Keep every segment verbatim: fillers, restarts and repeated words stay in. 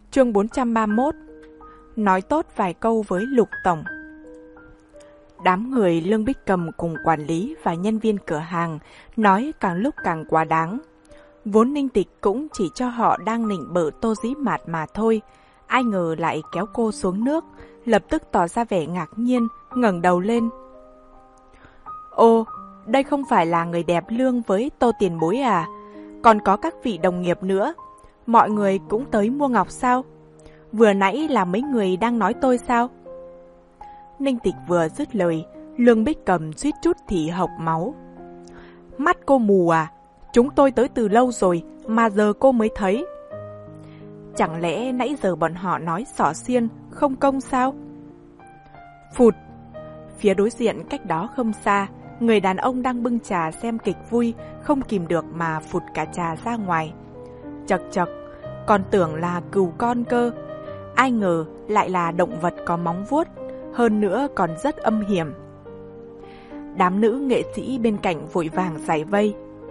Chương bốn trăm ba mươi mốt. Nói tốt vài câu với Lục Tổng. Đám người Lương Bích Cầm cùng quản lý và nhân viên cửa hàng nói càng lúc càng quá đáng. Vốn Ninh Tịch cũng chỉ cho họ đang nịnh bợ Tô Dĩ Mạt mà thôi, ai ngờ lại kéo cô xuống nước, lập tức tỏ ra vẻ ngạc nhiên, ngẩng đầu lên. Ô, đây không phải là người đẹp Lương với Tô tiền bối à? Còn có các vị đồng nghiệp nữa. Mọi người cũng tới mua ngọc sao? Vừa nãy là mấy người đang nói tôi sao? Ninh Tịch vừa dứt lời, Lương Bích Cầm suýt chút thì hộc máu. Mắt cô mù à? Chúng tôi tới từ lâu rồi, mà giờ cô mới thấy. Chẳng lẽ nãy giờ bọn họ nói xỏ xiên, không công sao? Phụt! Phía đối diện cách đó không xa, người đàn ông đang bưng trà xem kịch vui, không kìm được mà phụt cả trà ra ngoài. Chật chật, còn tưởng là cừu con cơ. Ai ngờ lại là động vật có móng vuốt, hơn nữa còn rất âm hiểm. Đám nữ nghệ sĩ bên cạnh vội vàng giải vây.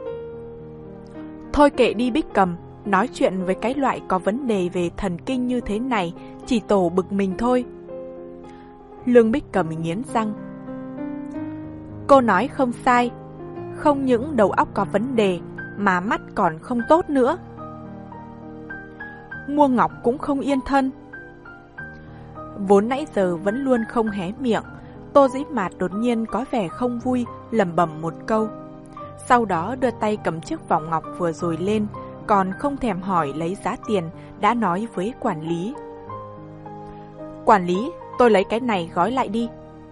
Thôi kệ đi Bích Cầm, nói chuyện với cái loại có vấn đề về thần kinh như thế này, chỉ tổ bực mình thôi. Lương Bích Cầm nghiến răng. Cô nói không sai, không những đầu óc có vấn đề, mà mắt còn không tốt nữa. Mua ngọc cũng không yên thân. Vốn nãy giờ vẫn luôn không hé miệng, Tô Dĩ Mạt đột nhiên có vẻ không vui, lẩm bẩm một câu. Sau đó đưa tay cầm chiếc vòng ngọc vừa rồi lên, còn không thèm hỏi lấy giá tiền, đã nói với quản lý. Quản lý, tôi lấy cái này gói lại đi.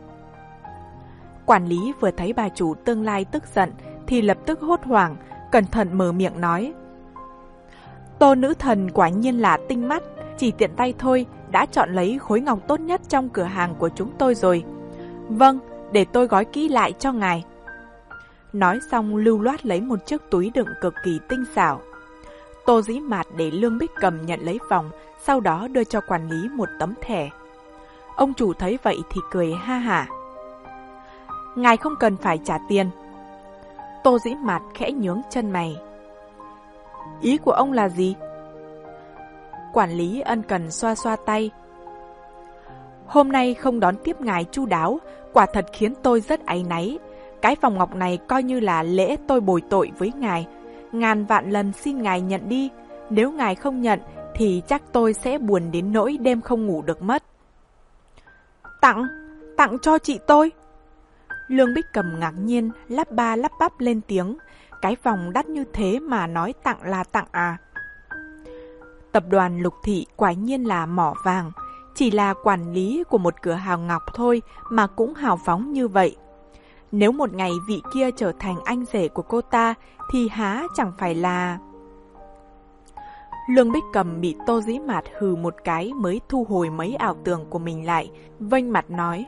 Quản lý vừa thấy bà chủ tương lai tức giận, thì lập tức hốt hoảng, cẩn thận mở miệng nói. Tô nữ thần quả nhiên là tinh mắt, chỉ tiện tay thôi, đã chọn lấy khối ngọc tốt nhất trong cửa hàng của chúng tôi rồi. Vâng, để tôi gói kỹ lại cho ngài. Nói xong lưu loát lấy một chiếc túi đựng cực kỳ tinh xảo. Tô Dĩ Mạt để Lương Bích Cầm nhận lấy vòng, sau đó đưa cho quản lý một tấm thẻ. Ông chủ thấy vậy thì cười ha hả. Ngài không cần phải trả tiền. Tô Dĩ Mạt khẽ nhướng chân mày. Ý của ông là gì? Quản lý ân cần xoa xoa tay. Hôm nay không đón tiếp ngài chu đáo, quả thật khiến tôi rất áy náy. Cái vòng ngọc này coi như là lễ tôi bồi tội với ngài. Ngàn vạn lần xin ngài nhận đi. Nếu ngài không nhận thì chắc tôi sẽ buồn đến nỗi đêm không ngủ được mất. Tặng? Tặng cho chị tôi? Lương Bích Cầm ngạc nhiên, lắp ba lắp bắp lên tiếng. Cái vòng đắt như thế mà nói tặng là tặng à? Tập đoàn Lục Thị quả nhiên là mỏ vàng. Chỉ là quản lý của một cửa hàng ngọc thôi mà cũng hào phóng như vậy. Nếu một ngày vị kia trở thành anh rể của cô ta thì há chẳng phải là... Lương Bích Cầm bị Tô Dĩ Mạt hừ một cái mới thu hồi mấy ảo tưởng của mình lại, vênh mặt nói.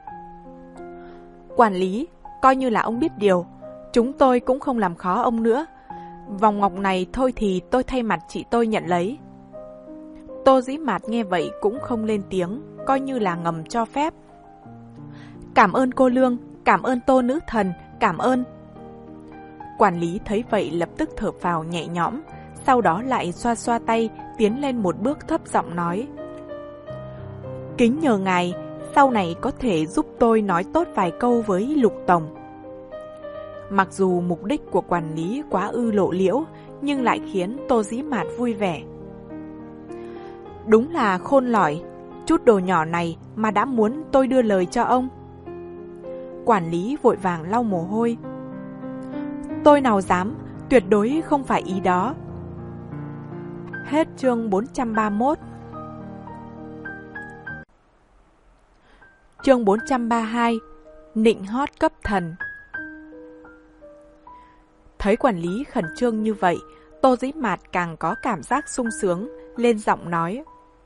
Quản lý, coi như là ông biết điều, chúng tôi cũng không làm khó ông nữa. Vòng ngọc này thôi thì tôi thay mặt chị tôi nhận lấy. Tô Dĩ Mạt nghe vậy cũng không lên tiếng, coi như là ngầm cho phép. Cảm ơn cô Lương, cảm ơn Tô nữ thần, cảm ơn. Quản lý thấy vậy lập tức thở phào nhẹ nhõm, sau đó lại xoa xoa tay, tiến lên một bước thấp giọng nói. Kính nhờ ngài, sau này có thể giúp tôi nói tốt vài câu với Lục Tổng. Mặc dù mục đích của quản lý quá ư lộ liễu, nhưng lại khiến Tô Dĩ Mạt vui vẻ. Đúng là khôn lỏi, chút đồ nhỏ này mà đã muốn tôi đưa lời cho ông. Quản lý vội vàng lau mồ hôi. Tôi nào dám, tuyệt đối không phải ý đó. Hết chương bốn trăm ba mươi mốt. Chương bốn trăm ba mươi hai. Nịnh hót cấp thần. Thấy quản lý khẩn trương như vậy, Tô Dĩ Mạt càng có cảm giác sung sướng, lên giọng nói.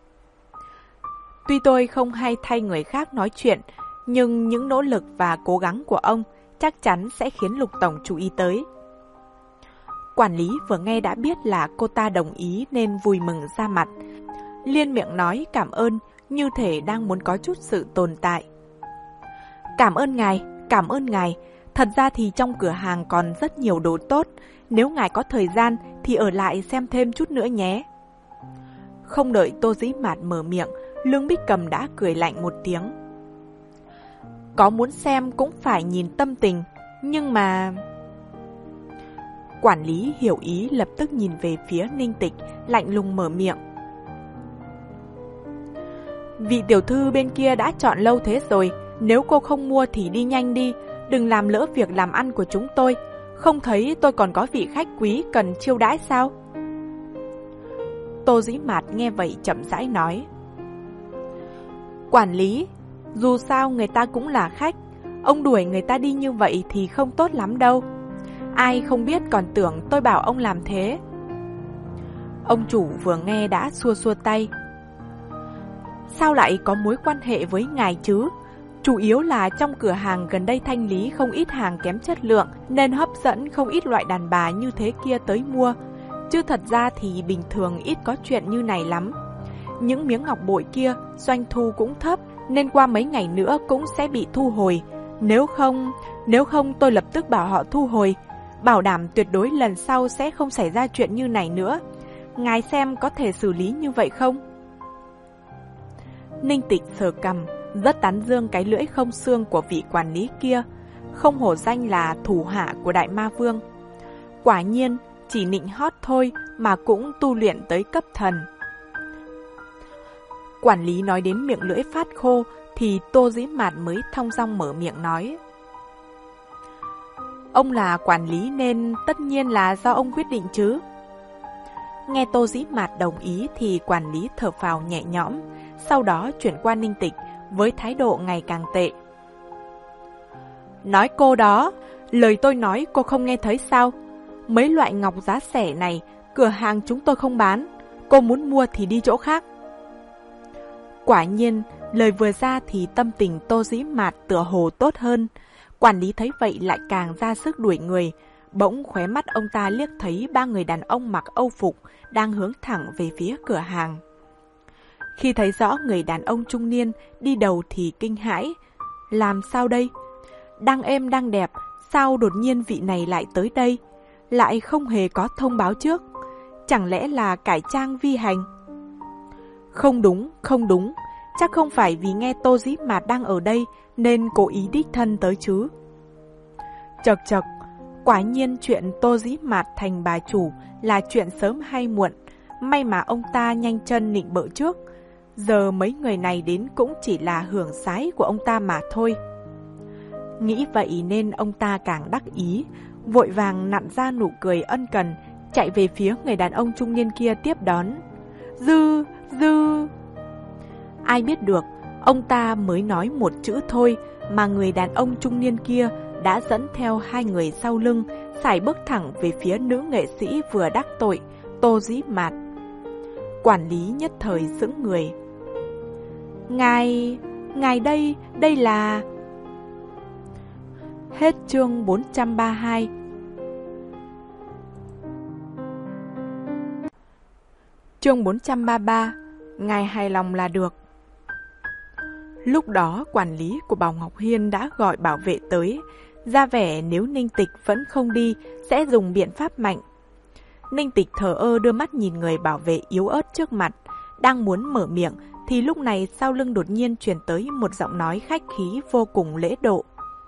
Tuy tôi không hay thay người khác nói chuyện, nhưng những nỗ lực và cố gắng của ông chắc chắn sẽ khiến Lục Tổng chú ý tới. Quản lý vừa nghe đã biết là cô ta đồng ý nên vui mừng ra mặt. Liên miệng nói cảm ơn, như thể đang muốn có chút sự tồn tại. Cảm ơn ngài, cảm ơn ngài. Thật ra thì trong cửa hàng còn rất nhiều đồ tốt. Nếu ngài có thời gian thì ở lại xem thêm chút nữa nhé. Không đợi Tô Dĩ Mạt mở miệng, Lương Bích Cầm đã cười lạnh một tiếng. Có muốn xem cũng phải nhìn tâm tình, nhưng mà... Quản lý hiểu ý lập tức nhìn về phía Ninh Tịch, lạnh lùng mở miệng. Vị tiểu thư bên kia đã chọn lâu thế rồi, nếu cô không mua thì đi nhanh đi, đừng làm lỡ việc làm ăn của chúng tôi. Không thấy tôi còn có vị khách quý cần chiêu đãi sao? Tô Dĩ Mạt nghe vậy chậm rãi nói. Quản lý, dù sao người ta cũng là khách, ông đuổi người ta đi như vậy thì không tốt lắm đâu. Ai không biết còn tưởng tôi bảo ông làm thế. Ông chủ vừa nghe đã xua xua tay. Sao lại có mối quan hệ với ngài chứ? Chủ yếu là trong cửa hàng gần đây thanh lý không ít hàng kém chất lượng, nên hấp dẫn không ít loại đàn bà như thế kia tới mua. Chứ thật ra thì bình thường ít có chuyện như này lắm. Những miếng ngọc bội kia doanh thu cũng thấp, nên qua mấy ngày nữa cũng sẽ bị thu hồi. Nếu không, nếu không tôi lập tức bảo họ thu hồi, bảo đảm tuyệt đối lần sau sẽ không xảy ra chuyện như này nữa. Ngài xem có thể xử lý như vậy không? Ninh Tịch sờ cằm, rất tán dương cái lưỡi không xương của vị quản lý kia, không hổ danh là thủ hạ của Đại Ma Vương. Quả nhiên, chỉ nịnh hót thôi mà cũng tu luyện tới cấp thần. Quản lý nói đến miệng lưỡi phát khô thì Tô Dĩ Mạt mới thong dong mở miệng nói. Ông là quản lý nên tất nhiên là do ông quyết định chứ. Nghe Tô Dĩ Mạt đồng ý thì quản lý thở phào nhẹ nhõm, sau đó chuyển qua Ninh Tịch với thái độ ngày càng tệ. Nói cô đó, lời tôi nói cô không nghe thấy sao? Mấy loại ngọc giá rẻ này, cửa hàng chúng tôi không bán, cô muốn mua thì đi chỗ khác. Quả nhiên, lời vừa ra thì tâm tình Tô Dĩ Mạt tựa hồ tốt hơn. Quản lý thấy vậy lại càng ra sức đuổi người. Bỗng khóe mắt ông ta liếc thấy ba người đàn ông mặc âu phục đang hướng thẳng về phía cửa hàng. Khi thấy rõ người đàn ông trung niên đi đầu thì kinh hãi. Làm sao đây? Đang êm đang đẹp, sao đột nhiên vị này lại tới đây? Lại không hề có thông báo trước. Chẳng lẽ là cải trang vi hành? Không đúng, không đúng. Chắc không phải vì nghe Tô Dĩ Mạt đang ở đây nên cố ý đích thân tới chứ. Chật chật, quả nhiên chuyện Tô Dĩ Mạt thành bà chủ là chuyện sớm hay muộn. May mà ông ta nhanh chân nịnh bợ trước. Giờ mấy người này đến cũng chỉ là hưởng sái của ông ta mà thôi. Nghĩ vậy nên ông ta càng đắc ý, vội vàng nặn ra nụ cười ân cần, chạy về phía người đàn ông trung niên kia tiếp đón. Dư, dư... Ai biết được, ông ta mới nói một chữ thôi mà người đàn ông trung niên kia đã dẫn theo hai người sau lưng, sải bước thẳng về phía nữ nghệ sĩ vừa đắc tội, Tô Dĩ Mạt. Quản lý nhất thời sững người. Ngài... ngài đây, đây là... Hết chương bốn trăm ba mươi hai. Chương bốn trăm ba mươi ba. Ngài hài lòng là được. Lúc đó quản lý của Bảo Ngọc Hiên đã gọi bảo vệ tới, ra vẻ nếu Ninh Tịch vẫn không đi sẽ dùng biện pháp mạnh. Ninh Tịch thờ ơ đưa mắt nhìn người bảo vệ yếu ớt trước mặt, đang muốn mở miệng thì lúc này sau lưng đột nhiên truyền tới một giọng nói khách khí vô cùng lễ độ.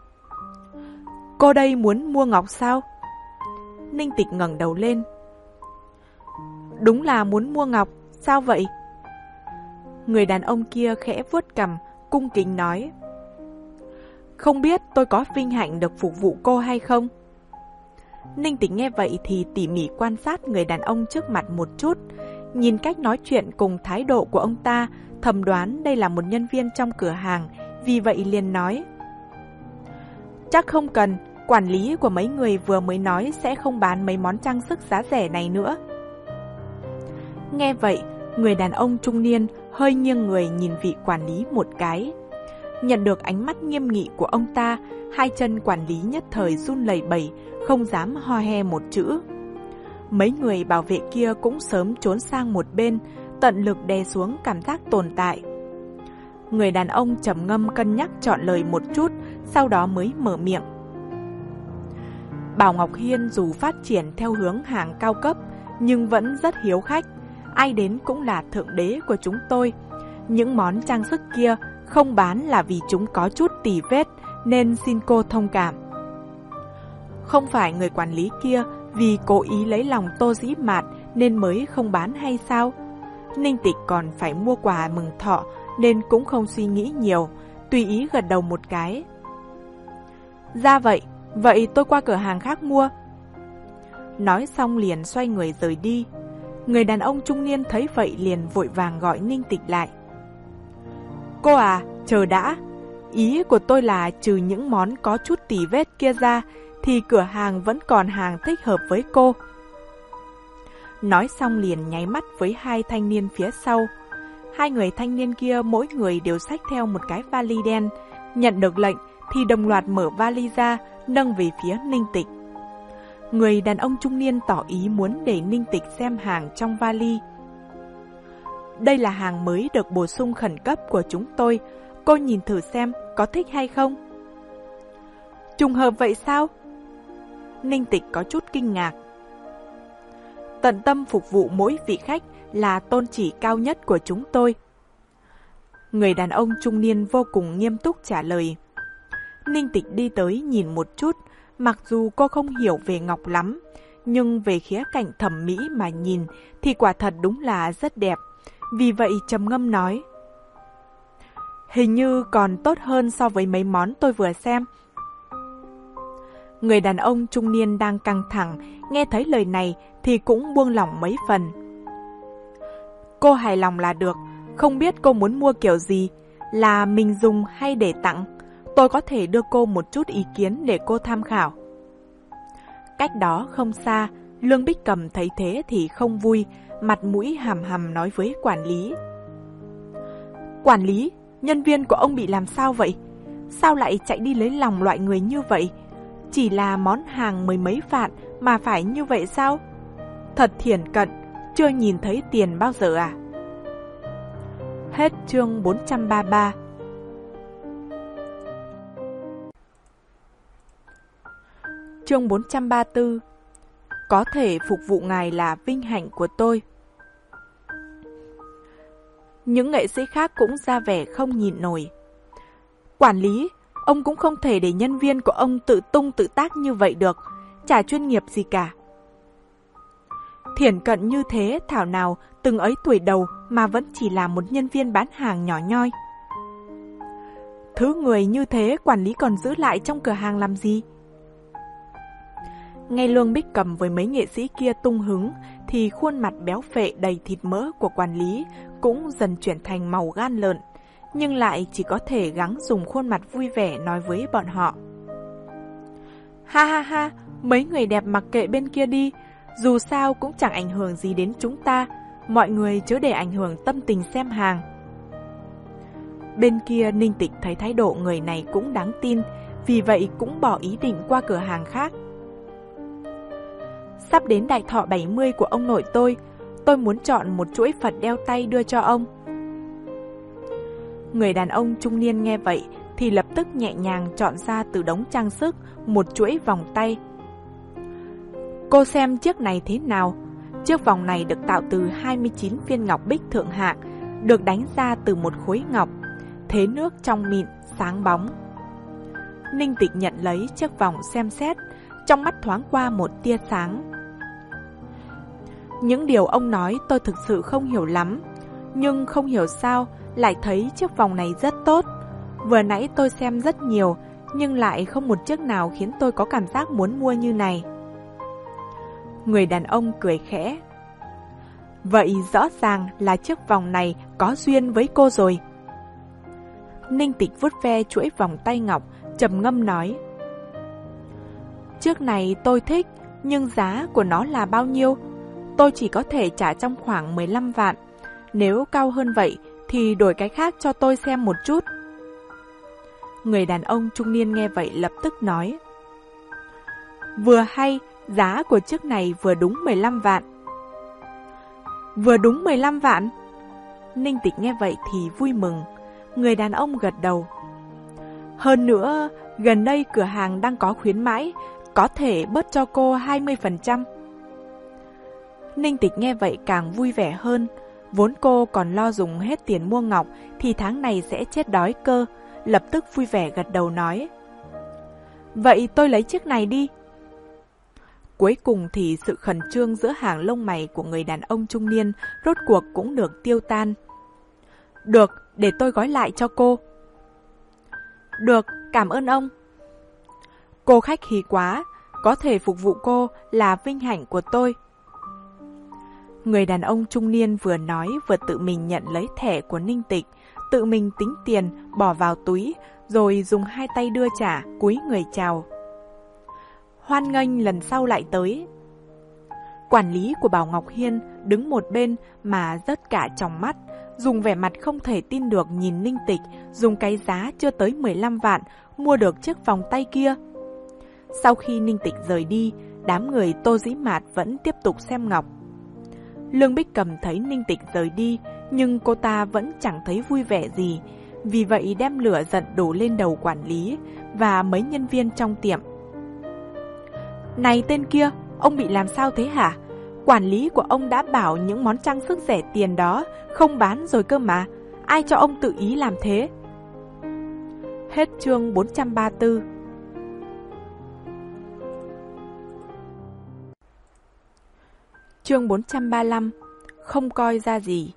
Cô đây muốn mua ngọc sao? Ninh Tịch ngẩng đầu lên. Đúng là muốn mua ngọc, sao vậy? Người đàn ông kia khẽ vuốt cằm, cung kính nói. Không biết tôi có vinh hạnh được phục vụ cô hay không? Ninh Tịch nghe vậy thì tỉ mỉ quan sát người đàn ông trước mặt một chút, nhìn cách nói chuyện cùng thái độ của ông ta, thầm đoán đây là một nhân viên trong cửa hàng, vì vậy liền nói. Chắc không cần, quản lý của mấy người vừa mới nói sẽ không bán mấy món trang sức giá rẻ này nữa. Nghe vậy, người đàn ông trung niên hơi nghiêng người nhìn vị quản lý một cái. Nhận được ánh mắt nghiêm nghị của ông ta, hai chân quản lý nhất thời run lẩy bẩy, không dám ho he một chữ. Mấy người bảo vệ kia cũng sớm trốn sang một bên, tận lực đè xuống cảm giác tồn tại. Người đàn ông trầm ngâm cân nhắc chọn lời một chút, sau đó mới mở miệng. Bảo Ngọc Hiên dù phát triển theo hướng hàng cao cấp, nhưng vẫn rất hiếu khách. ai đến cũng là thượng đế của chúng tôi. Những món trang sức kia không bán là vì chúng có chút tì vết, nên xin cô thông cảm. Không phải người quản lý kia vì cố ý lấy lòng Tô Dĩ Mạt nên mới không bán hay sao? Ninh Tịch còn phải mua quà mừng thọ nên cũng không suy nghĩ nhiều, tùy ý gật đầu một cái. Ra vậy, vậy tôi qua cửa hàng khác mua. Nói xong liền xoay người rời đi. Người đàn ông trung niên thấy vậy liền vội vàng gọi Ninh Tịch lại. Cô à, chờ đã. Ý của tôi là trừ những món có chút tì vết kia ra thì cửa hàng vẫn còn hàng thích hợp với cô. Nói xong liền nháy mắt với hai thanh niên phía sau. Hai người thanh niên kia mỗi người đều xách theo một cái vali đen. Nhận được lệnh thì đồng loạt mở vali ra, nâng về phía Ninh Tịch. Người đàn ông trung niên tỏ ý muốn để Ninh Tịch xem hàng trong vali. Đây là hàng mới được bổ sung khẩn cấp của chúng tôi. Cô nhìn thử xem có thích hay không? Trùng hợp vậy sao? Ninh Tịch có chút kinh ngạc. Tận tâm phục vụ mỗi vị khách là tôn chỉ cao nhất của chúng tôi. Người đàn ông trung niên vô cùng nghiêm túc trả lời. Ninh Tịch đi tới nhìn một chút, mặc dù cô không hiểu về ngọc lắm, nhưng về khía cạnh thẩm mỹ mà nhìn thì quả thật đúng là rất đẹp. Vì vậy trầm ngâm nói, hình như còn tốt hơn so với mấy món tôi vừa xem. Người đàn ông trung niên đang căng thẳng, nghe thấy lời này thì cũng buông lỏng mấy phần. Cô hài lòng là được, không biết cô muốn mua kiểu gì, là mình dùng hay để tặng. Tôi có thể đưa cô một chút ý kiến để cô tham khảo. Cách đó không xa, Lương Bích Cầm thấy thế thì không vui, mặt mũi hàm hàm nói với quản lý. Quản lý, nhân viên của ông bị làm sao vậy? Sao lại chạy đi lấy lòng loại người như vậy? Chỉ là món hàng mười mấy vạn mà phải như vậy sao? Thật thiển cận, chưa nhìn thấy tiền bao giờ à? Hết chương bốn trăm ba mươi ba. Chương bốn trăm ba mươi tư. Có thể phục vụ ngài là vinh hạnh của tôi. Những nghệ sĩ khác cũng ra vẻ không nhịn nổi. Quản lý, ông cũng không thể để nhân viên của ông tự tung tự tác như vậy được, chả chuyên nghiệp gì cả. Thiển cận như thế thảo nào từng ấy tuổi đầu mà vẫn chỉ là một nhân viên bán hàng nhỏ nhoi. Thứ người như thế quản lý còn giữ lại trong cửa hàng làm gì? Nghe Lương Bích Cầm với mấy nghệ sĩ kia tung hứng thì khuôn mặt béo phệ đầy thịt mỡ của quản lý cũng dần chuyển thành màu gan lợn, nhưng lại chỉ có thể gắng dùng khuôn mặt vui vẻ nói với bọn họ. Ha ha ha, mấy người đẹp mặc kệ bên kia đi, dù sao cũng chẳng ảnh hưởng gì đến chúng ta, mọi người chớ để ảnh hưởng tâm tình xem hàng. Bên kia Ninh Tịch thấy thái độ người này cũng đáng tin, vì vậy cũng bỏ ý định qua cửa hàng khác. Sắp đến đại thọ bảy mươi của ông nội tôi, tôi muốn chọn một chuỗi Phật đeo tay đưa cho ông. Người đàn ông trung niên nghe vậy thì lập tức nhẹ nhàng chọn ra từ đống trang sức một chuỗi vòng tay. Cô xem chiếc này thế nào? Chiếc vòng này được tạo từ hai mươi chín viên ngọc bích thượng hạng, được đánh ra từ một khối ngọc, thế nước trong mịn, sáng bóng. Ninh Tịch nhận lấy chiếc vòng xem xét, trong mắt thoáng qua một tia sáng. Những điều ông nói tôi thực sự không hiểu lắm, nhưng không hiểu sao lại thấy chiếc vòng này rất tốt. Vừa nãy tôi xem rất nhiều, nhưng lại không một chiếc nào khiến tôi có cảm giác muốn mua như này. Người đàn ông cười khẽ. Vậy rõ ràng là chiếc vòng này có duyên với cô rồi. Ninh Tịch vuốt ve chuỗi vòng tay ngọc, trầm ngâm nói. Chiếc này tôi thích, nhưng giá của nó là bao nhiêu? Tôi chỉ có thể trả trong khoảng mười lăm vạn. Nếu cao hơn vậy thì đổi cái khác cho tôi xem một chút. Người đàn ông trung niên nghe vậy lập tức nói. Vừa hay, giá của chiếc này vừa đúng mười lăm vạn. Vừa đúng mười lăm vạn? Ninh Tịch nghe vậy thì vui mừng. Người đàn ông gật đầu. Hơn nữa, gần đây cửa hàng đang có khuyến mãi, có thể bớt cho cô hai mươi phần trăm. Ninh Tịch nghe vậy càng vui vẻ hơn. Vốn cô còn lo dùng hết tiền mua ngọc thì tháng này sẽ chết đói cơ, lập tức vui vẻ gật đầu nói. Vậy tôi lấy chiếc này đi. Cuối cùng thì sự khẩn trương giữa hàng lông mày của người đàn ông trung niên rốt cuộc cũng được tiêu tan. Được, để tôi gói lại cho cô. Được, cảm ơn ông. Cô khách khí quá, có thể phục vụ cô là vinh hạnh của tôi. Người đàn ông trung niên vừa nói vừa tự mình nhận lấy thẻ của Ninh Tịch, tự mình tính tiền bỏ vào túi, rồi dùng hai tay đưa trả, cúi người chào. Hoan nghênh lần sau lại tới. Quản lý của Bảo Ngọc Hiên đứng một bên mà rớt cả tròng mắt, dùng vẻ mặt không thể tin được nhìn Ninh Tịch dùng cái giá chưa tới mười lăm vạn mua được chiếc vòng tay kia. Sau khi Ninh Tịch rời đi, đám người Tô Dĩ Mạt vẫn tiếp tục xem ngọc. Lương Bích Cầm thấy Ninh Tịch rời đi, nhưng cô ta vẫn chẳng thấy vui vẻ gì, vì vậy đem lửa giận đổ lên đầu quản lý và mấy nhân viên trong tiệm. Này tên kia, ông bị làm sao thế hả? Quản lý của ông đã bảo những món trang sức rẻ tiền đó không bán rồi cơ mà, ai cho ông tự ý làm thế? Hết chương bốn trăm ba mươi tư. Chương bốn trăm ba mươi lăm. Không coi ra gì.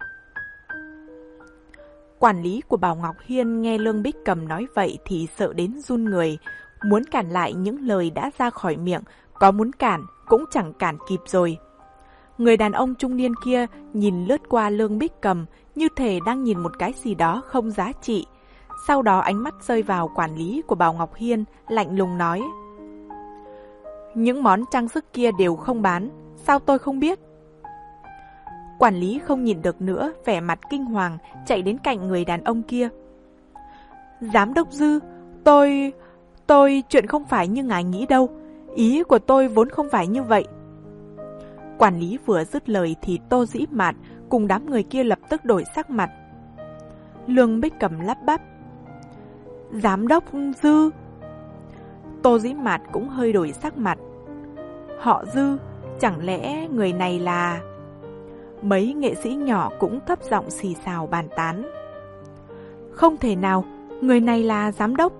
Quản lý của Bảo Ngọc Hiên nghe Lương Bích Cầm nói vậy thì sợ đến run người, muốn cản lại những lời đã ra khỏi miệng, có muốn cản cũng chẳng cản kịp rồi. Người đàn ông trung niên kia nhìn lướt qua Lương Bích Cầm như thể đang nhìn một cái gì đó không giá trị. Sau đó ánh mắt rơi vào quản lý của Bảo Ngọc Hiên, lạnh lùng nói. Những món trang sức kia đều không bán, sao tôi không biết? Quản lý không nhìn được nữa, vẻ mặt kinh hoàng, chạy đến cạnh người đàn ông kia. Giám đốc Dư, tôi... tôi... chuyện không phải như ngài nghĩ đâu. Ý của tôi vốn không phải như vậy. Quản lý vừa dứt lời thì Tô Dĩ Mạt cùng đám người kia lập tức đổi sắc mặt. Lương Bích Cầm lắp bắp. Giám đốc Dư. Tô Dĩ Mạt cũng hơi đổi sắc mặt. Họ Dư, chẳng lẽ người này là... Mấy nghệ sĩ nhỏ cũng thấp giọng xì xào bàn tán. Không thể nào, người này là giám đốc.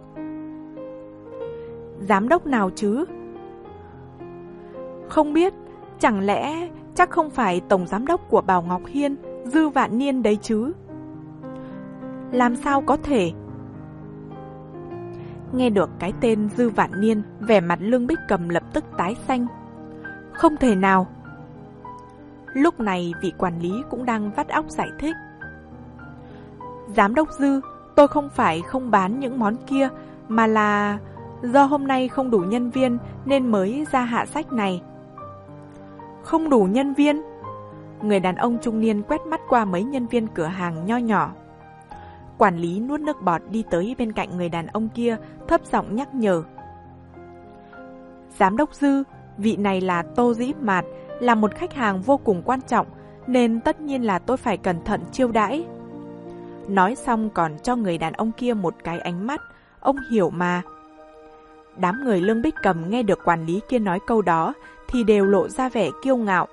Giám đốc nào chứ? Không biết, chẳng lẽ chắc không phải tổng giám đốc của Bảo Ngọc Hiên, Dư Vạn Niên đấy chứ? Làm sao có thể? Nghe được cái tên Dư Vạn Niên, vẻ mặt Lương Bích Cầm lập tức tái xanh. Không thể nào. Lúc này vị quản lý cũng đang vắt óc giải thích. Giám đốc Dư, tôi không phải không bán những món kia, mà là do hôm nay không đủ nhân viên nên mới ra hạ sách này. Không đủ nhân viên? Người đàn ông trung niên quét mắt qua mấy nhân viên cửa hàng nho nhỏ. Quản lý nuốt nước bọt đi tới bên cạnh người đàn ông kia, thấp giọng nhắc nhở. Giám đốc Dư, vị này là Tô Dĩ Mạt, là một khách hàng vô cùng quan trọng, nên tất nhiên là tôi phải cẩn thận chiêu đãi. Nói xong còn cho người đàn ông kia một cái ánh mắt, ông hiểu mà. Đám người Lương Bích Cầm nghe được quản lý kia nói câu đó thì đều lộ ra vẻ kiêu ngạo.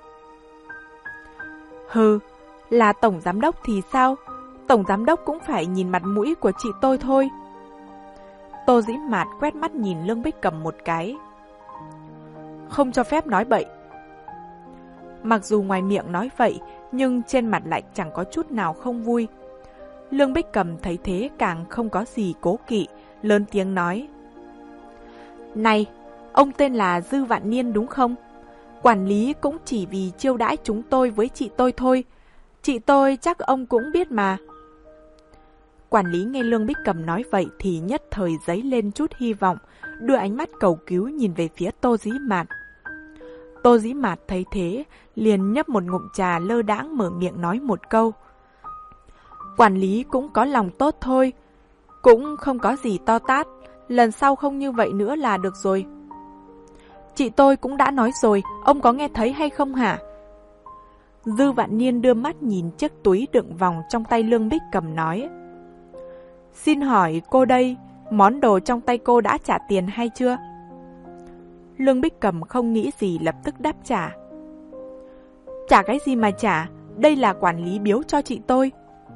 Hừ, là tổng giám đốc thì sao? Tổng giám đốc cũng phải nhìn mặt mũi của chị tôi thôi. Tô Dĩ Mạt quét mắt nhìn Lương Bích Cầm một cái. Không cho phép nói bậy. Mặc dù ngoài miệng nói vậy, nhưng trên mặt lại chẳng có chút nào không vui. Lương Bích Cầm thấy thế càng không có gì cố kỵ, lớn tiếng nói. Này, ông tên là Dư Vạn Niên đúng không? Quản lý cũng chỉ vì chiêu đãi chúng tôi với chị tôi thôi. Chị tôi chắc ông cũng biết mà. Quản lý nghe Lương Bích Cầm nói vậy thì nhất thời dấy lên chút hy vọng, đưa ánh mắt cầu cứu nhìn về phía Tô Dĩ Mạt. Tô Dĩ Mạt thấy thế, liền nhấp một ngụm trà lơ đãng mở miệng nói một câu. Quản lý cũng có lòng tốt thôi, cũng không có gì to tát, lần sau không như vậy nữa là được rồi. Chị tôi cũng đã nói rồi, ông có nghe thấy hay không hả? Dư Vạn Niên đưa mắt nhìn chiếc túi đựng vòng trong tay Lương Bích Cầm nói. Xin hỏi cô đây, món đồ trong tay cô đã trả tiền hay chưa? Lương Bích Cầm không nghĩ gì lập tức đáp trả. Trả cái gì mà trả, đây là quản lý biếu cho chị tôi.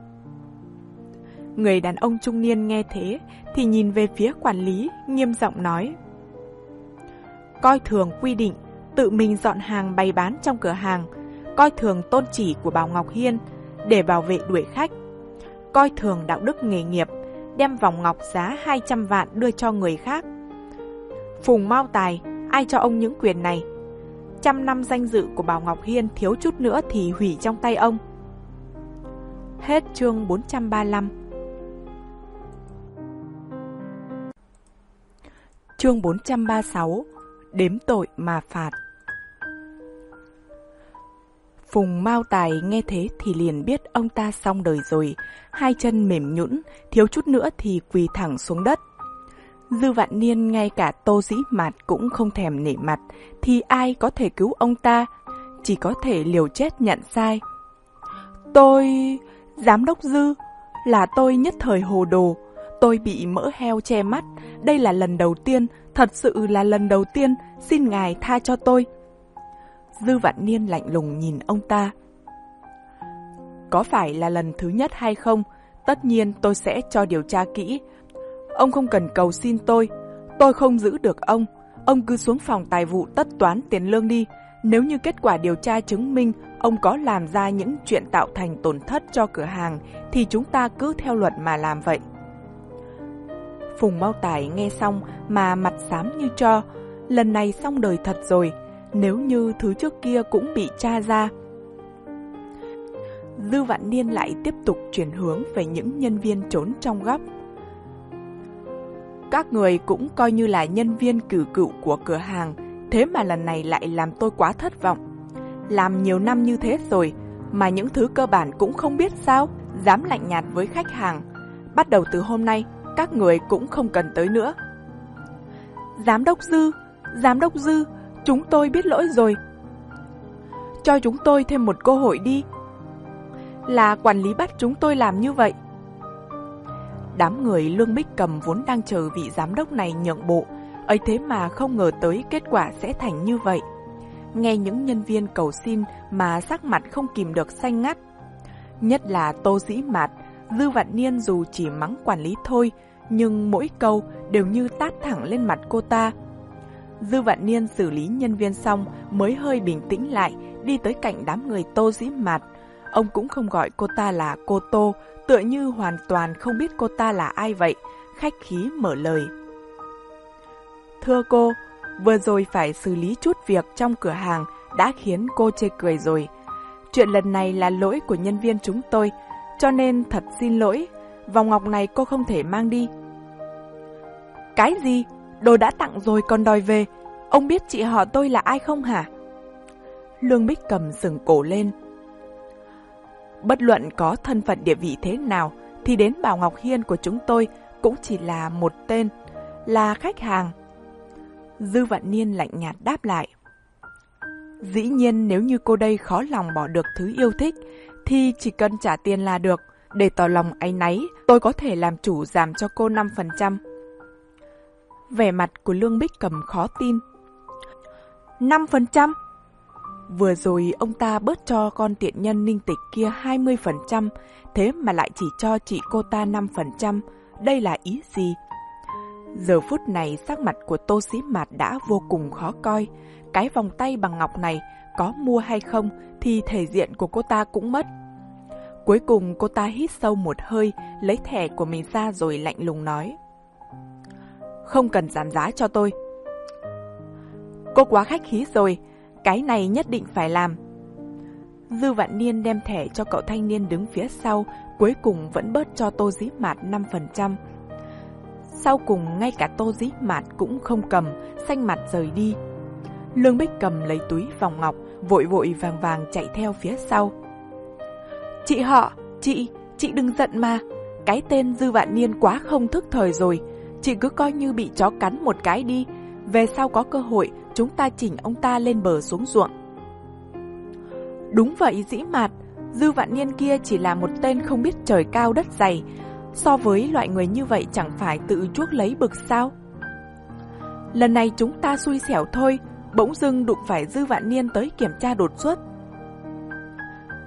Người đàn ông trung niên nghe thế thì nhìn về phía quản lý, nghiêm giọng nói. Coi thường quy định, tự mình dọn hàng bày bán trong cửa hàng, coi thường tôn chỉ của Bảo Ngọc Hiên để bảo vệ đuổi khách, coi thường đạo đức nghề nghiệp, đem vòng ngọc giá hai trăm vạn đưa cho người khác. Phùng Mao Tài, ai cho ông những quyền này? Trăm năm danh dự của Bảo Ngọc Hiên thiếu chút nữa thì hủy trong tay ông. Hết chương bốn trăm ba mươi lăm. Chương bốn trăm ba mươi sáu. Đếm tội mà phạt. Phùng Mao Tài nghe thế thì liền biết ông ta xong đời rồi, hai chân mềm nhũn, thiếu chút nữa thì quỳ thẳng xuống đất. Dư Vạn Niên ngay cả Tô Dĩ Mạt cũng không thèm nể mặt, thì ai có thể cứu ông ta, chỉ có thể liều chết nhận sai. Tôi... Giám đốc Dư, là tôi nhất thời hồ đồ, tôi bị mỡ heo che mắt, đây là lần đầu tiên, thật sự là lần đầu tiên, xin ngài tha cho tôi. Dư Vạn Niên lạnh lùng nhìn ông ta. Có phải là lần thứ nhất hay không? Tất nhiên tôi sẽ cho điều tra kỹ. Ông không cần cầu xin tôi, tôi không giữ được ông. Ông cứ xuống phòng tài vụ tất toán tiền lương đi. Nếu như kết quả điều tra chứng minh ông có làm ra những chuyện tạo thành tổn thất cho cửa hàng, thì chúng ta cứ theo luật mà làm vậy. Phùng Mao Tài nghe xong mà mặt xám như tro. Lần này xong đời thật rồi, nếu như thứ trước kia cũng bị tra ra. Dư Vạn Niên lại tiếp tục chuyển hướng về những nhân viên trốn trong góc. Các người cũng coi như là nhân viên cửu cựu của cửa hàng, thế mà lần này lại làm tôi quá thất vọng. Làm nhiều năm như thế rồi, mà những thứ cơ bản cũng không biết sao, dám lạnh nhạt với khách hàng. Bắt đầu từ hôm nay, các người cũng không cần tới nữa. Giám đốc Dư, Giám đốc Dư, chúng tôi biết lỗi rồi. Cho chúng tôi thêm một cơ hội đi. Là quản lý bắt chúng tôi làm như vậy. Đám người Lương Bích Cầm vốn đang chờ vị giám đốc này nhượng bộ, ấy thế mà không ngờ tới kết quả sẽ thành như vậy. Nghe những nhân viên cầu xin mà sắc mặt không kìm được xanh ngắt. Nhất là Tô Dĩ Mạt, Dư Vạn Niên dù chỉ mắng quản lý thôi, nhưng mỗi câu đều như tát thẳng lên mặt cô ta. Dư Vạn Niên xử lý nhân viên xong mới hơi bình tĩnh lại, đi tới cạnh đám người Tô Dĩ Mạt. Ông cũng không gọi cô ta là cô Tô, tựa như hoàn toàn không biết cô ta là ai vậy, khách khí mở lời. Thưa cô, vừa rồi phải xử lý chút việc trong cửa hàng đã khiến cô chê cười rồi. Chuyện lần này là lỗi của nhân viên chúng tôi, cho nên thật xin lỗi, vòng ngọc này cô không thể mang đi. Cái gì? Đồ đã tặng rồi còn đòi về, ông biết chị họ tôi là ai không hả? Lương Bích Cầm sừng cổ lên. Bất luận có thân phận địa vị thế nào, thì đến Bảo Ngọc Hiên của chúng tôi cũng chỉ là một tên, là khách hàng. Dư Vạn Niên lạnh nhạt đáp lại. Dĩ nhiên nếu như cô đây khó lòng bỏ được thứ yêu thích, thì chỉ cần trả tiền là được. Để tỏ lòng áy náy, tôi có thể làm chủ giảm cho cô năm phần trăm. Vẻ mặt của Lương Bích Cầm khó tin. năm phần trăm? Vừa rồi ông ta bớt cho con tiện nhân Ninh Tịch kia hai mươi phần trăm, thế mà lại chỉ cho chị cô ta năm phần trăm. Đây là ý gì? Giờ phút này sắc mặt của Tô Dĩ Mạt đã vô cùng khó coi. Cái vòng tay bằng ngọc này có mua hay không thì thể diện của cô ta cũng mất. Cuối cùng cô ta hít sâu một hơi, lấy thẻ của mình ra rồi lạnh lùng nói. Không cần giảm giá cho tôi. Cô quá khách khí rồi, cái này nhất định phải làm. Dư Vạn Niên đem thẻ cho cậu thanh niên đứng phía sau, cuối cùng vẫn bớt cho Tô Dĩ Mạt năm phần trăm. Sau cùng ngay cả Tô Dĩ Mạt cũng không cầm, xanh mặt rời đi. Lương Bích Cầm lấy túi vòng ngọc, vội vội vàng vàng chạy theo phía sau. Chị họ, chị, chị đừng giận mà. Cái tên Dư Vạn Niên quá không thức thời rồi. Chị cứ coi như bị chó cắn một cái đi. Về sau có cơ hội, chúng ta chỉnh ông ta lên bờ xuống ruộng. Đúng vậy Dĩ Mạt, Dư Vạn Niên kia chỉ là một tên không biết trời cao đất dày. So với loại người như vậy chẳng phải tự chuốc lấy bực sao? Lần này chúng ta xui xẻo thôi, bỗng dưng đụng phải Dư Vạn Niên tới kiểm tra đột xuất.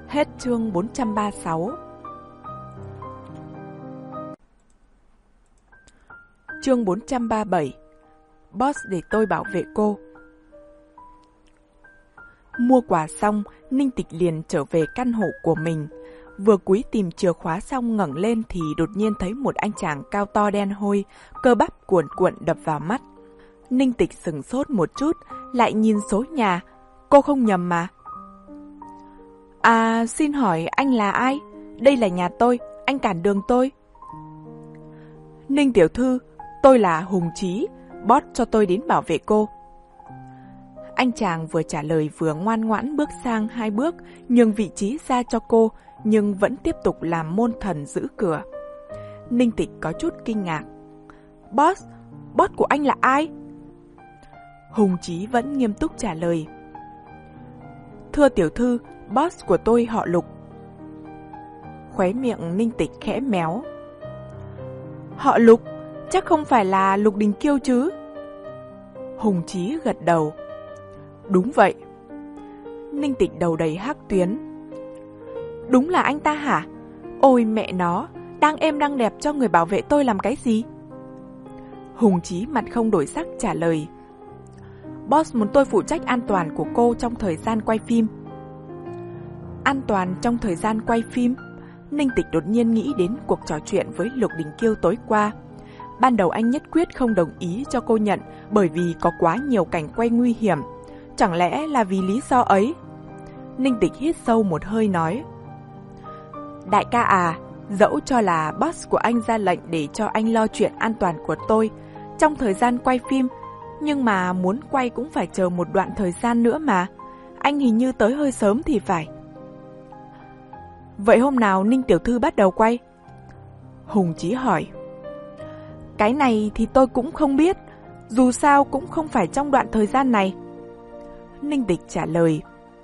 Hết chương bốn trăm ba mươi sáu. Chương bốn trăm ba mươi bảy. Boss để tôi bảo vệ cô. Mua quà xong, Ninh Tịch liền trở về căn hộ của mình. Vừa cúi tìm chìa khóa xong ngẩng lên thì đột nhiên thấy một anh chàng cao to đen hôi, cơ bắp cuồn cuộn đập vào mắt. Ninh Tịch sửng sốt một chút, lại nhìn số nhà. Cô không nhầm mà. À, xin hỏi anh là ai? Đây là nhà tôi, anh cản đường tôi. Ninh tiểu thư, tôi là Hùng Chí, boss cho tôi đến bảo vệ cô. Anh chàng vừa trả lời vừa ngoan ngoãn bước sang hai bước, nhường vị trí ra cho cô, nhưng vẫn tiếp tục làm môn thần giữ cửa. Ninh Tịch có chút kinh ngạc. Boss, boss của anh là ai? Hùng Chí vẫn nghiêm túc trả lời. Thưa tiểu thư, boss của tôi họ Lục. Khóe miệng Ninh Tịch khẽ méo. Họ Lục? Chắc không phải là Lục Đình Kiêu chứ? Hùng Chí gật đầu. Đúng vậy. Ninh Tịch đầu đầy hắc tuyến. Đúng là anh ta hả? Ôi mẹ nó, đang êm đang đẹp cho người bảo vệ tôi làm cái gì? Hùng Chí mặt không đổi sắc trả lời. Boss muốn tôi phụ trách an toàn của cô trong thời gian quay phim. An toàn trong thời gian quay phim? Ninh Tịch đột nhiên nghĩ đến cuộc trò chuyện với Lục Đình Kiêu tối qua. Ban đầu anh nhất quyết không đồng ý cho cô nhận bởi vì có quá nhiều cảnh quay nguy hiểm. Chẳng lẽ là vì lý do ấy? Ninh Tịch hít sâu một hơi nói. Đại ca à, dẫu cho là boss của anh ra lệnh để cho anh lo chuyện an toàn của tôi trong thời gian quay phim, nhưng mà muốn quay cũng phải chờ một đoạn thời gian nữa mà. Anh hình như tới hơi sớm thì phải. Vậy hôm nào Ninh tiểu thư bắt đầu quay? Hùng Chí hỏi. Cái này thì tôi cũng không biết, dù sao cũng không phải trong đoạn thời gian này. Ninh Tịch trả lời.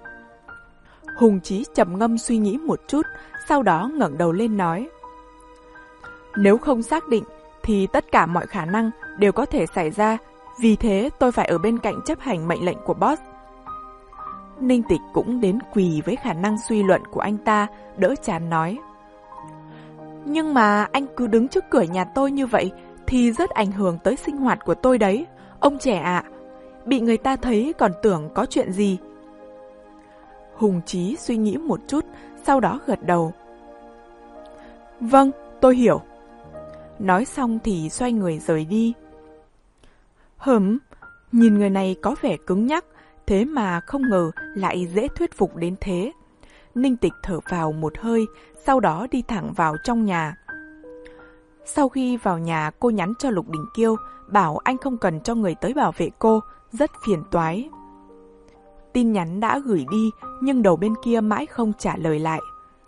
Hùng Chí trầm ngâm suy nghĩ một chút, sau đó ngẩng đầu lên nói. Nếu không xác định thì tất cả mọi khả năng đều có thể xảy ra, vì thế tôi phải ở bên cạnh chấp hành mệnh lệnh của boss. Ninh Tịch cũng đến quỳ với khả năng suy luận của anh ta, đỡ chán nói. Nhưng mà anh cứ đứng trước cửa nhà tôi như vậy thì rất ảnh hưởng tới sinh hoạt của tôi đấy. Ông trẻ ạ, bị người ta thấy còn tưởng có chuyện gì. Hùng Chí suy nghĩ một chút, sau đó gật đầu. Vâng, tôi hiểu. Nói xong thì xoay người rời đi. Hửm, nhìn người này có vẻ cứng nhắc, thế mà không ngờ lại dễ thuyết phục đến thế. Ninh Tịch thở vào một hơi, sau đó đi thẳng vào trong nhà. Sau khi vào nhà, cô nhắn cho Lục Đình Kiêu, bảo anh không cần cho người tới bảo vệ cô, rất phiền toái. Tin nhắn đã gửi đi, nhưng đầu bên kia mãi không trả lời lại.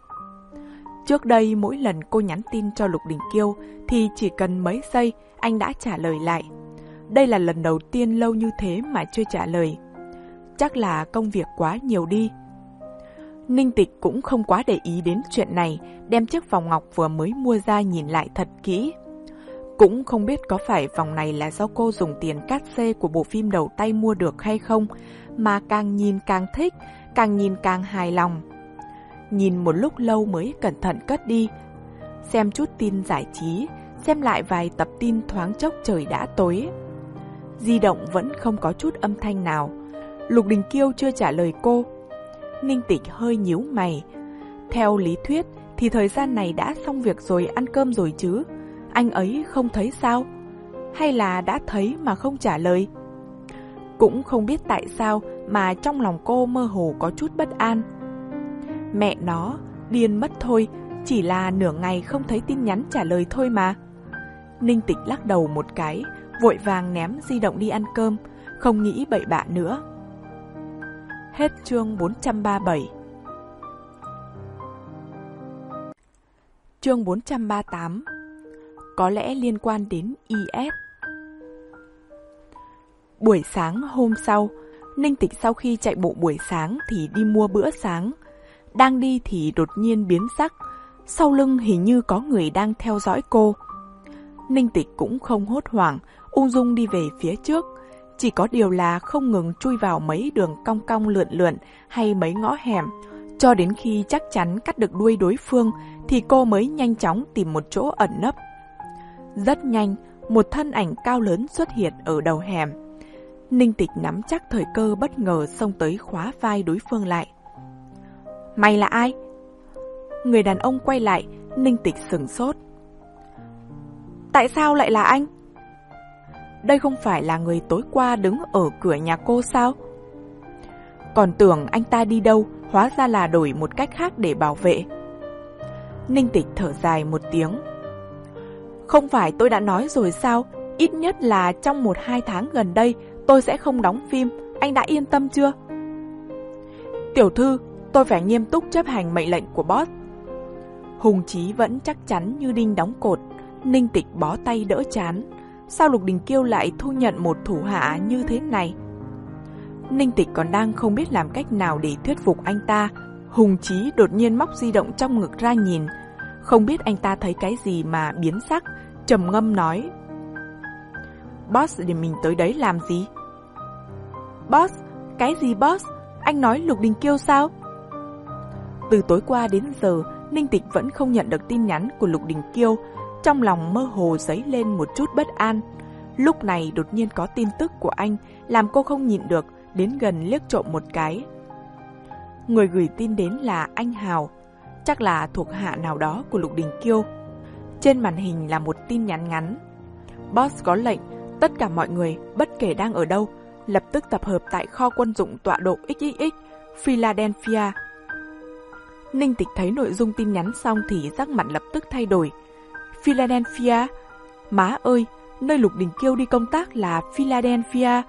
Trước đây, mỗi lần cô nhắn tin cho Lục Đình Kiêu, thì chỉ cần mấy giây, anh đã trả lời lại. Đây là lần đầu tiên lâu như thế mà chưa trả lời. Chắc là công việc quá nhiều đi. Ninh Tịch cũng không quá để ý đến chuyện này, đem chiếc vòng ngọc vừa mới mua ra nhìn lại thật kỹ. Cũng không biết có phải vòng này là do cô dùng tiền cát xê của bộ phim đầu tay mua được hay không, mà càng nhìn càng thích, càng nhìn càng hài lòng. Nhìn một lúc lâu mới cẩn thận cất đi. Xem chút tin giải trí, xem lại vài tập tin thoáng chốc trời đã tối. Di động vẫn không có chút âm thanh nào. Lục Đình Kiêu chưa trả lời cô. Ninh Tịch hơi nhíu mày. Theo lý thuyết thì thời gian này đã xong việc rồi, ăn cơm rồi chứ. Anh ấy không thấy sao? Hay là đã thấy mà không trả lời? Cũng không biết tại sao mà trong lòng cô mơ hồ có chút bất an. Mẹ nó, điên mất thôi, chỉ là nửa ngày không thấy tin nhắn trả lời thôi mà. Ninh Tịch lắc đầu một cái, vội vàng ném di động đi ăn cơm, không nghĩ bậy bạ nữa. Hết chương bốn trăm ba mươi bảy. Chương bốn trăm ba mươi tám. Có lẽ liên quan đến i ét. Buổi sáng hôm sau, Ninh Tịch sau khi chạy bộ buổi sáng thì đi mua bữa sáng. Đang đi thì đột nhiên biến sắc, sau lưng hình như có người đang theo dõi cô. Ninh Tịch cũng không hốt hoảng, ung dung đi về phía trước. Chỉ có điều là không ngừng chui vào mấy đường cong cong lượn lượn hay mấy ngõ hẻm, Cho đến khi chắc chắn cắt được đuôi đối phương thì cô mới nhanh chóng tìm một chỗ ẩn nấp. Rất nhanh, một thân ảnh cao lớn xuất hiện ở đầu hẻm. Ninh Tịch nắm chắc thời cơ bất ngờ xông tới khóa vai đối phương lại. Mày là ai? Người đàn ông quay lại, Ninh Tịch sửng sốt. Tại sao lại là anh? Đây không phải là người tối qua đứng ở cửa nhà cô sao? Còn tưởng anh ta đi đâu, hóa ra là đổi một cách khác để bảo vệ. Ninh Tịch thở dài một tiếng. Không phải tôi đã nói rồi sao? Ít nhất là trong một hai tháng gần đây tôi sẽ không đóng phim, anh đã yên tâm chưa? Tiểu thư, tôi phải nghiêm túc chấp hành mệnh lệnh của boss. Hùng Chí vẫn chắc chắn như đinh đóng cột. Ninh Tịch bó tay đỡ chán. Sao Lục Đình Kiêu lại thu nhận một thủ hạ như thế này? Ninh Tịch còn đang không biết làm cách nào để thuyết phục anh ta. Hùng Chí đột nhiên móc di động trong ngực ra nhìn. Không biết anh ta thấy cái gì mà biến sắc, trầm ngâm nói. Boss, để mình tới đấy làm gì? Boss? Cái gì boss? Anh nói Lục Đình Kiêu sao? Từ tối qua đến giờ, Ninh Tịch vẫn không nhận được tin nhắn của Lục Đình Kiêu. Trong lòng mơ hồ dấy lên một chút bất an. Lúc này đột nhiên có tin tức của anh, làm cô không nhịn được, đến gần liếc trộm một cái. Người gửi tin đến là anh Hào, chắc là thuộc hạ nào đó của Lục Đình Kiêu. Trên màn hình là một tin nhắn ngắn. Boss có lệnh, tất cả mọi người, bất kể đang ở đâu, lập tức tập hợp tại kho quân dụng tọa độ ích ích ích, Philadelphia. Ninh Tịch thấy nội dung tin nhắn xong thì sắc mặt lập tức thay đổi. Philadelphia? Má ơi, nơi Lục Đình Kiêu đi công tác là Philadelphia.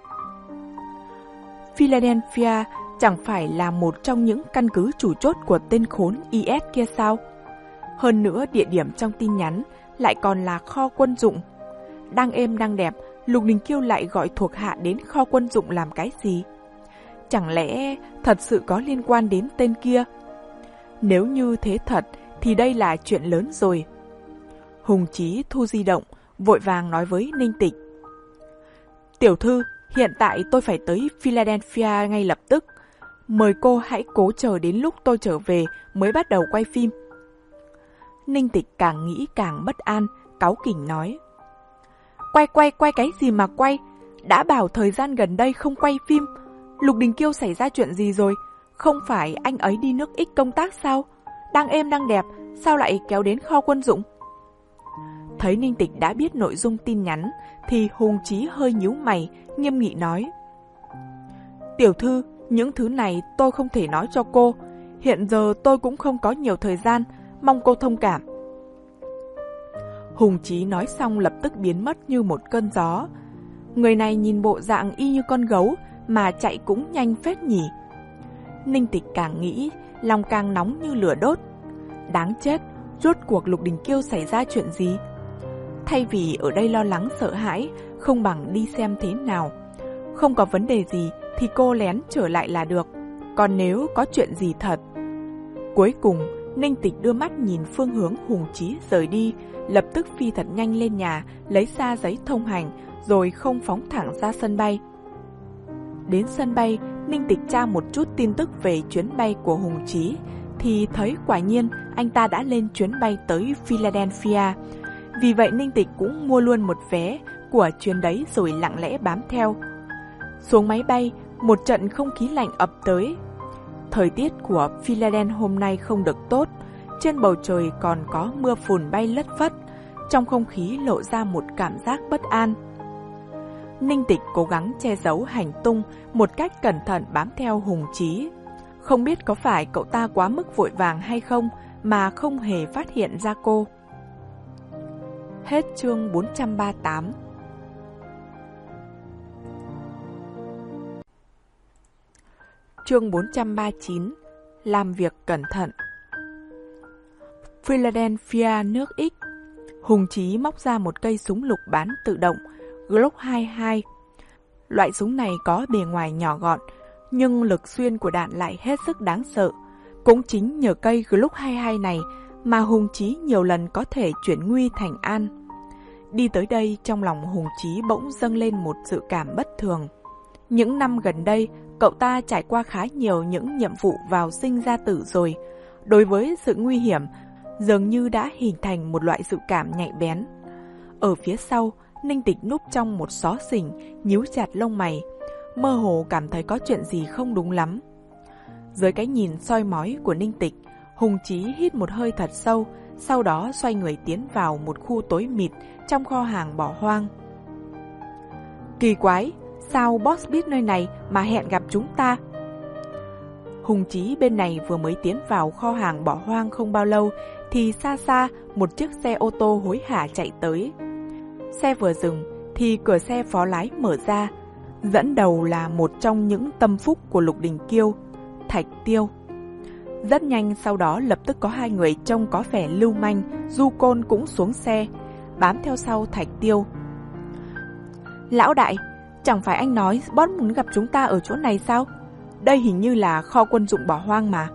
Philadelphia chẳng phải là một trong những căn cứ chủ chốt của tên khốn i ét kia sao? Hơn nữa địa điểm trong tin nhắn lại còn là kho quân dụng. Đang êm đang đẹp, Lục Đình Kiêu lại gọi thuộc hạ đến kho quân dụng làm cái gì? Chẳng lẽ thật sự có liên quan đến tên kia? Nếu như thế thật thì đây là chuyện lớn rồi. Hùng Chí thu di động, vội vàng nói với Ninh Tịch. Tiểu thư, hiện tại tôi phải tới Philadelphia ngay lập tức. Mời cô hãy cố chờ đến lúc tôi trở về mới bắt đầu quay phim. Ninh Tịch càng nghĩ càng bất an, cáu kỉnh nói. Quay quay quay cái gì mà quay? Đã bảo thời gian gần đây không quay phim. Lục Đình Kiêu xảy ra chuyện gì rồi? Không phải anh ấy đi nước X công tác sao? Đang êm đang đẹp, sao lại kéo đến kho quân dụng? Thấy Ninh Tịch đã biết nội dung tin nhắn thì Hùng Chí hơi nhíu mày, nghiêm nghị nói. Tiểu thư, những thứ này tôi không thể nói cho cô. Hiện giờ tôi cũng không có nhiều thời gian, mong cô thông cảm. Hùng Chí nói xong lập tức biến mất như một cơn gió. Người này nhìn bộ dạng y như con gấu mà chạy cũng nhanh phết nhỉ. Ninh Tịch càng nghĩ, lòng càng nóng như lửa đốt. Đáng chết, rốt cuộc Lục Đình Kiêu xảy ra chuyện gì? Thay vì ở đây lo lắng sợ hãi, không bằng đi xem thế nào. Không có vấn đề gì thì cô lén trở lại là được. Còn nếu có chuyện gì thật... Cuối cùng, Ninh Tịch đưa mắt nhìn phương hướng Hùng Chí rời đi, lập tức phi thật nhanh lên nhà, lấy ra giấy thông hành, rồi không phóng thẳng ra sân bay. Đến sân bay, Ninh Tịch tra một chút tin tức về chuyến bay của Hùng Chí, thì thấy quả nhiên anh ta đã lên chuyến bay tới Philadelphia. Vì vậy Ninh Tịch cũng mua luôn một vé của chuyến đấy rồi lặng lẽ bám theo. Xuống máy bay, một trận không khí lạnh ập tới. Thời tiết của Philadelphia hôm nay không được tốt, trên bầu trời còn có mưa phùn bay lất phất, trong không khí lộ ra một cảm giác bất an. Ninh Tịch cố gắng che giấu hành tung một cách cẩn thận bám theo Hùng Chí. Không biết có phải cậu ta quá mức vội vàng hay không mà không hề phát hiện ra cô. Hết chương bốn trăm ba mươi tám. Chương bốn trăm ba mươi chín. Làm việc cẩn thận. Philadelphia, nước X. Hùng Chí móc ra một cây súng lục bán tự động Glock hai mươi hai. Loại súng này có bề ngoài nhỏ gọn, nhưng lực xuyên của đạn lại hết sức đáng sợ. Cũng chính nhờ cây Glock hai mươi hai này mà Hùng Chí nhiều lần có thể chuyển nguy thành an. Đi tới đây, trong lòng Hùng Chí bỗng dâng lên một dự cảm bất thường. Những năm gần đây, cậu ta trải qua khá nhiều những nhiệm vụ vào sinh ra tử rồi. Đối với sự nguy hiểm, dường như đã hình thành một loại dự cảm nhạy bén. Ở phía sau, Ninh Tịch núp trong một xó xỉnh, nhíu chặt lông mày, mơ hồ cảm thấy có chuyện gì không đúng lắm. Dưới cái nhìn soi mói của Ninh Tịch, Hùng Chí hít một hơi thật sâu, sau đó xoay người tiến vào một khu tối mịt trong kho hàng bỏ hoang. Kỳ quái, sao boss biết nơi này mà hẹn gặp chúng ta? Hùng Chí bên này vừa mới tiến vào kho hàng bỏ hoang không bao lâu, thì xa xa một chiếc xe ô tô hối hả chạy tới. Xe vừa dừng thì cửa xe phó lái mở ra, dẫn đầu là một trong những tâm phúc của Lục Đình Kiêu, Thạch Tiêu. Rất nhanh sau đó lập tức có hai người trông có vẻ lưu manh, du côn cũng xuống xe, bám theo sau Thạch Tiêu. Lão đại, chẳng phải anh nói boss muốn gặp chúng ta ở chỗ này sao? Đây hình như là kho quân dụng bỏ hoang mà.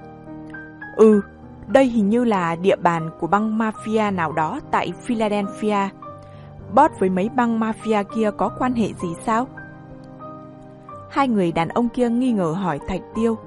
Ừ, đây hình như là địa bàn của băng mafia nào đó tại Philadelphia. Boss với mấy băng mafia kia có quan hệ gì sao? Hai người đàn ông kia nghi ngờ hỏi Thạch Tiêu.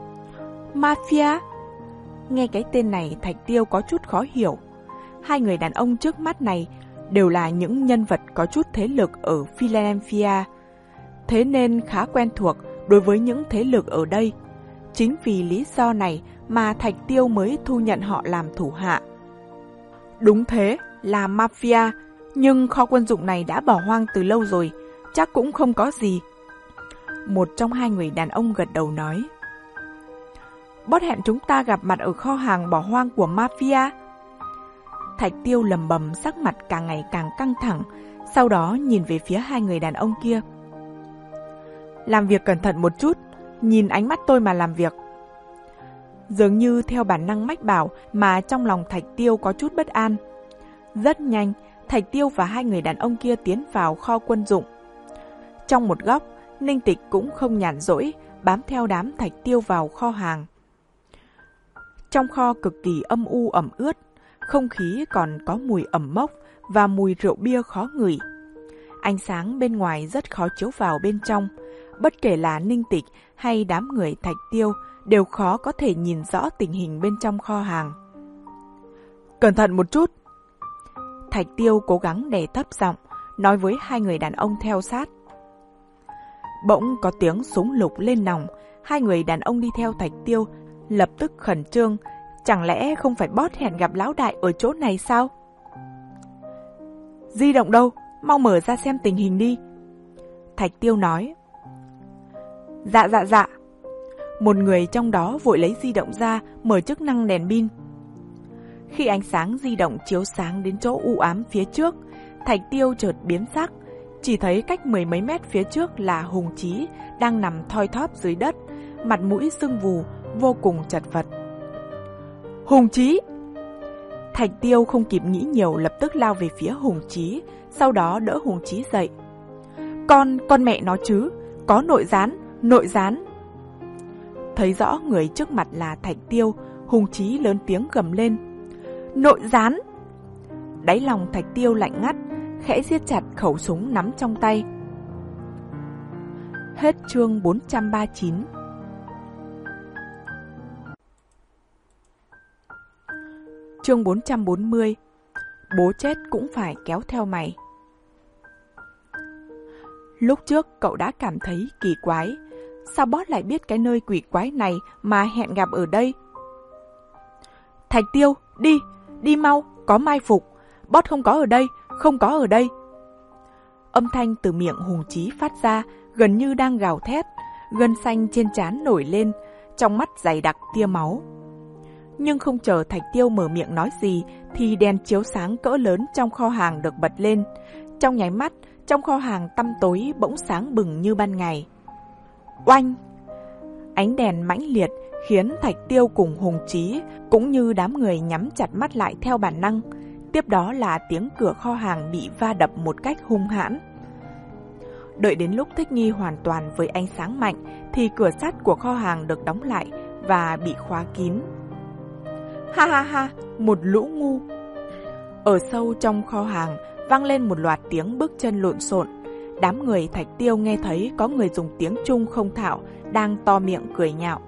Mafia? Nghe cái tên này Thạch Tiêu có chút khó hiểu. Hai người đàn ông trước mắt này đều là những nhân vật có chút thế lực ở Philadelphia, thế nên khá quen thuộc đối với những thế lực ở đây. Chính vì lý do này mà Thạch Tiêu mới thu nhận họ làm thủ hạ. Đúng thế, là mafia, nhưng kho quân dụng này đã bỏ hoang từ lâu rồi, chắc cũng không có gì. Một trong hai người đàn ông gật đầu nói. Boss hẹn chúng ta gặp mặt ở kho hàng bỏ hoang của mafia. Thạch Tiêu lầm bầm, sắc mặt càng ngày càng căng thẳng, sau đó nhìn về phía hai người đàn ông kia. Làm việc cẩn thận một chút, nhìn ánh mắt tôi mà làm việc. Dường như theo bản năng mách bảo mà trong lòng Thạch Tiêu có chút bất an. Rất nhanh, Thạch Tiêu và hai người đàn ông kia tiến vào kho quân dụng. Trong một góc, Ninh Tịch cũng không nhàn rỗi, bám theo đám Thạch Tiêu vào kho hàng. Trong kho cực kỳ âm u ẩm ướt, không khí còn có mùi ẩm mốc và mùi rượu bia khó ngửi. Ánh sáng bên ngoài rất khó chiếu vào bên trong, bất kể là Ninh Tịch hay đám người Thạch Tiêu đều khó có thể nhìn rõ tình hình bên trong kho hàng. Cẩn thận một chút! Thạch Tiêu cố gắng đè thấp giọng, nói với hai người đàn ông theo sát. Bỗng có tiếng súng lục lên nòng, hai người đàn ông đi theo Thạch Tiêu lập tức khẩn trương. Chẳng lẽ không phải boss hẹn gặp lão đại ở chỗ này sao? Di động đâu? Mau mở ra xem tình hình đi. Thạch Tiêu nói. Dạ dạ dạ. Một người trong đó vội lấy di động ra, mở chức năng đèn pin. Khi ánh sáng di động chiếu sáng đến chỗ u ám phía trước, Thạch Tiêu chợt biến sắc, chỉ thấy cách mười mấy mét phía trước là Hùng Chí đang nằm thoi thóp dưới đất, mặt mũi sưng vù, vô cùng chật vật. Hùng Chí! Thạch Tiêu không kịp nghĩ nhiều, lập tức lao về phía Hùng Chí, sau đó đỡ Hùng Chí dậy. Con, con mẹ nó chứ, có nội gián, nội gián. Thấy rõ người trước mặt là Thạch Tiêu, Hùng Chí lớn tiếng gầm lên. Nội gián! Đáy lòng Thạch Tiêu lạnh ngắt, khẽ siết chặt khẩu súng nắm trong tay. Hết chương bốn trăm ba mươi chín. Chương bốn trăm bốn mươi. Bố chết cũng phải kéo theo mày. Lúc trước cậu đã cảm thấy kỳ quái, sao boss lại biết cái nơi quỷ quái này mà hẹn gặp ở đây? Thạch Tiêu, đi, đi mau, có mai phục. Boss không có ở đây, không có ở đây. Âm thanh từ miệng Hùng Chí phát ra, gần như đang gào thét, gân xanh trên trán nổi lên, trong mắt dày đặc tia máu. Nhưng không chờ Thạch Tiêu mở miệng nói gì thì đèn chiếu sáng cỡ lớn trong kho hàng được bật lên. Trong nháy mắt, trong kho hàng tăm tối bỗng sáng bừng như ban ngày. Oanh! Ánh đèn mãnh liệt khiến Thạch Tiêu cùng Hùng Chí cũng như đám người nhắm chặt mắt lại theo bản năng. Tiếp đó là tiếng cửa kho hàng bị va đập một cách hung hãn. Đợi đến lúc thích nghi hoàn toàn với ánh sáng mạnh thì cửa sắt của kho hàng được đóng lại và bị khóa kín. Ha ha ha, một lũ ngu. Ở sâu trong kho hàng vang lên một loạt tiếng bước chân lộn xộn. Đám người Thạch Tiêu nghe thấy có người dùng tiếng Trung không thạo đang to miệng cười nhạo.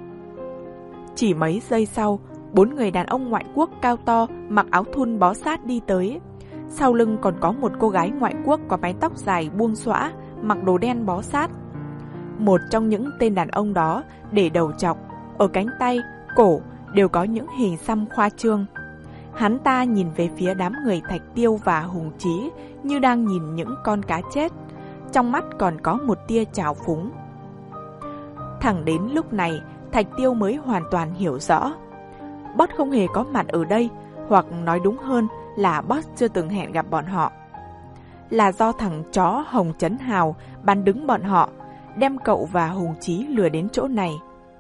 Chỉ mấy giây sau, bốn người đàn ông ngoại quốc cao to mặc áo thun bó sát đi tới. Sau lưng còn có một cô gái ngoại quốc có mái tóc dài buông xõa, mặc đồ đen bó sát. Một trong những tên đàn ông đó để đầu chọc, ở cánh tay, cổ đều có những hình xăm khoa trương. Hắn ta nhìn về phía đám người Thạch Tiêu và Hùng Chí như đang nhìn những con cá chết, trong mắt còn có một tia trào phúng. Thẳng đến lúc này, Thạch Tiêu mới hoàn toàn hiểu rõ. Boss không hề có mặt ở đây, hoặc nói đúng hơn là Boss chưa từng hẹn gặp bọn họ. Là do thằng chó Hồng Chấn Hào bắn đứng bọn họ, đem cậu và Hùng Chí lừa đến chỗ này.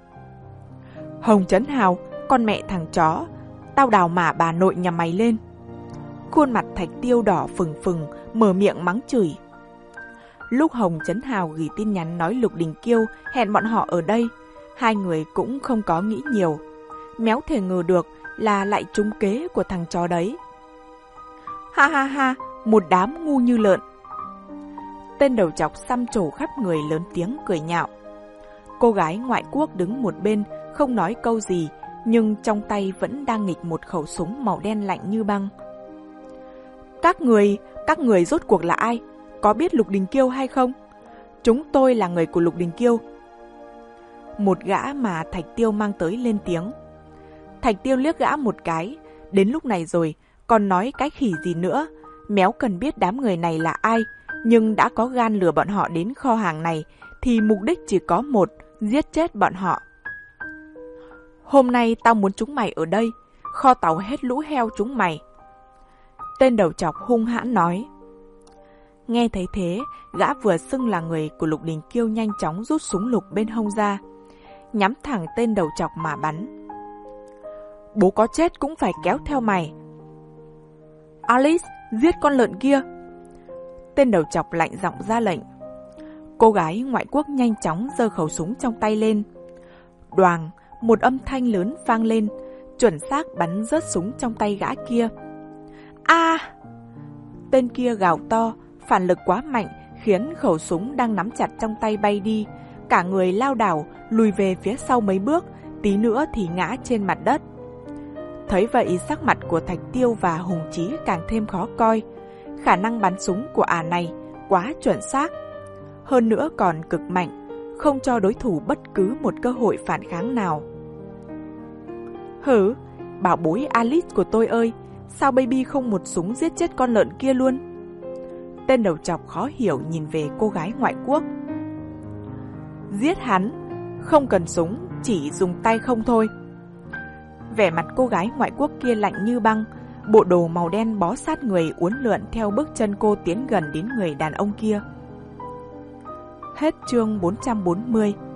Hồng Chấn Hào, con mẹ thằng chó, tao đào mả bà nội nhà mày lên. Khuôn mặt Thạch Tiêu đỏ phừng phừng, mở miệng mắng chửi. Lúc Hồng Chấn Hào gửi tin nhắn nói Lục Đình Kiêu hẹn bọn họ ở đây, hai người cũng không có nghĩ nhiều. Méo thể ngờ được là lại trúng kế của thằng chó đấy. Ha ha ha, một đám ngu như lợn. Tên đầu chọc xăm trổ khắp người lớn tiếng cười nhạo. Cô gái ngoại quốc đứng một bên không nói câu gì, nhưng trong tay vẫn đang nghịch một khẩu súng màu đen lạnh như băng. Các người, các người rốt cuộc là ai? Có biết Lục Đình Kiêu hay không? Chúng tôi là người của Lục Đình Kiêu. Một gã mà Thạch Tiêu mang tới lên tiếng. Thạch Tiêu liếc gã một cái, đến lúc này rồi, còn nói cái khỉ gì nữa. Méo cần biết đám người này là ai, nhưng đã có gan lừa bọn họ đến kho hàng này, thì mục đích chỉ có một, giết chết bọn họ. Hôm nay tao muốn chúng mày ở đây, kho tàu hết lũ heo chúng mày. Tên đầu chọc hung hãn nói. Nghe thấy thế, gã vừa xưng là người của Lục Đình Kiêu nhanh chóng rút súng lục bên hông ra, nhắm thẳng tên đầu chọc mà bắn. Bố có chết cũng phải kéo theo mày. Alice, giết con lợn kia. Tên đầu chọc lạnh giọng ra lệnh. Cô gái ngoại quốc nhanh chóng giơ khẩu súng trong tay lên. Đoàng, một âm thanh lớn vang lên, chuẩn xác bắn rớt súng trong tay gã kia. A! Tên kia gào to, phản lực quá mạnh khiến khẩu súng đang nắm chặt trong tay bay đi, cả người lao đảo lùi về phía sau mấy bước, tí nữa thì ngã trên mặt đất. Thấy vậy, sắc mặt của Thạch Tiêu và Hùng Chí càng thêm khó coi. Khả năng bắn súng của ả này quá chuẩn xác, hơn nữa còn cực mạnh, không cho đối thủ bất cứ một cơ hội phản kháng nào. Hử, bảo bối Alice của tôi ơi, sao baby không một súng giết chết con lợn kia luôn? Tên đầu chọc khó hiểu nhìn về cô gái ngoại quốc. Giết hắn, không cần súng, chỉ dùng tay không thôi. Vẻ mặt cô gái ngoại quốc kia lạnh như băng, bộ đồ màu đen bó sát người uốn lượn theo bước chân cô tiến gần đến người đàn ông kia. Hết chương bốn trăm bốn mươi.